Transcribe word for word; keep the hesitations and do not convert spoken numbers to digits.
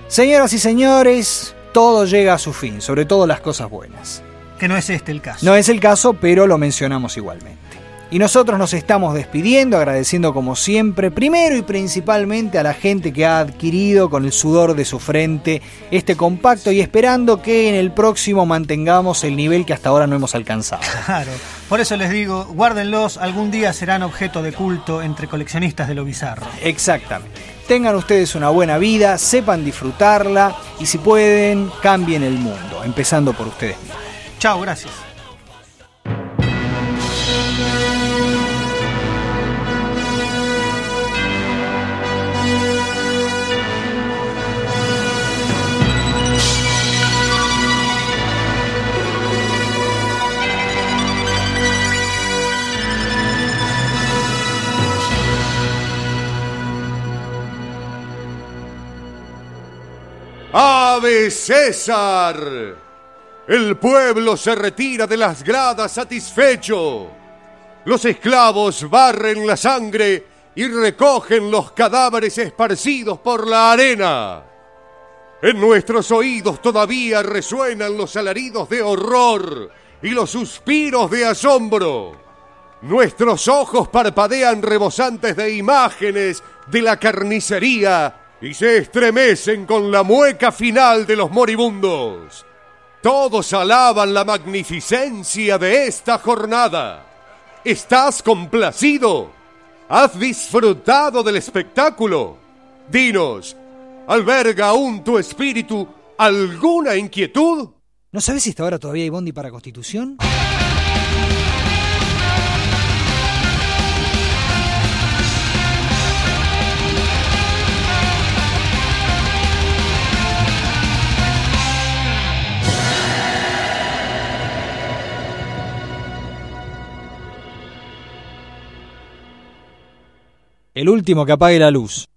Señoras y señores, todo llega a su fin, sobre todo las cosas buenas. Que no es este el caso. No es el caso, pero lo mencionamos igualmente. Y nosotros nos estamos despidiendo, agradeciendo como siempre, primero y principalmente a la gente que ha adquirido con el sudor de su frente este compacto y esperando que en el próximo mantengamos el nivel que hasta ahora no hemos alcanzado. Claro, por eso les digo, guárdenlos, algún día serán objeto de culto entre coleccionistas de lo bizarro. Exactamente. Tengan ustedes una buena vida, sepan disfrutarla y si pueden, cambien el mundo, empezando por ustedes mismos. Chao, gracias. ¡Ave César! El pueblo se retira de las gradas satisfecho. Los esclavos barren la sangre y recogen los cadáveres esparcidos por la arena. En nuestros oídos todavía resuenan los alaridos de horror y los suspiros de asombro. Nuestros ojos parpadean rebosantes de imágenes de la carnicería y se estremecen con la mueca final de los moribundos. Todos alaban la magnificencia de esta jornada. ¿Estás complacido? ¿Has disfrutado del espectáculo? Dinos, ¿alberga aún tu espíritu alguna inquietud? ¿No sabes si hasta ahora todavía hay bondi para Constitución? El último que apague la luz.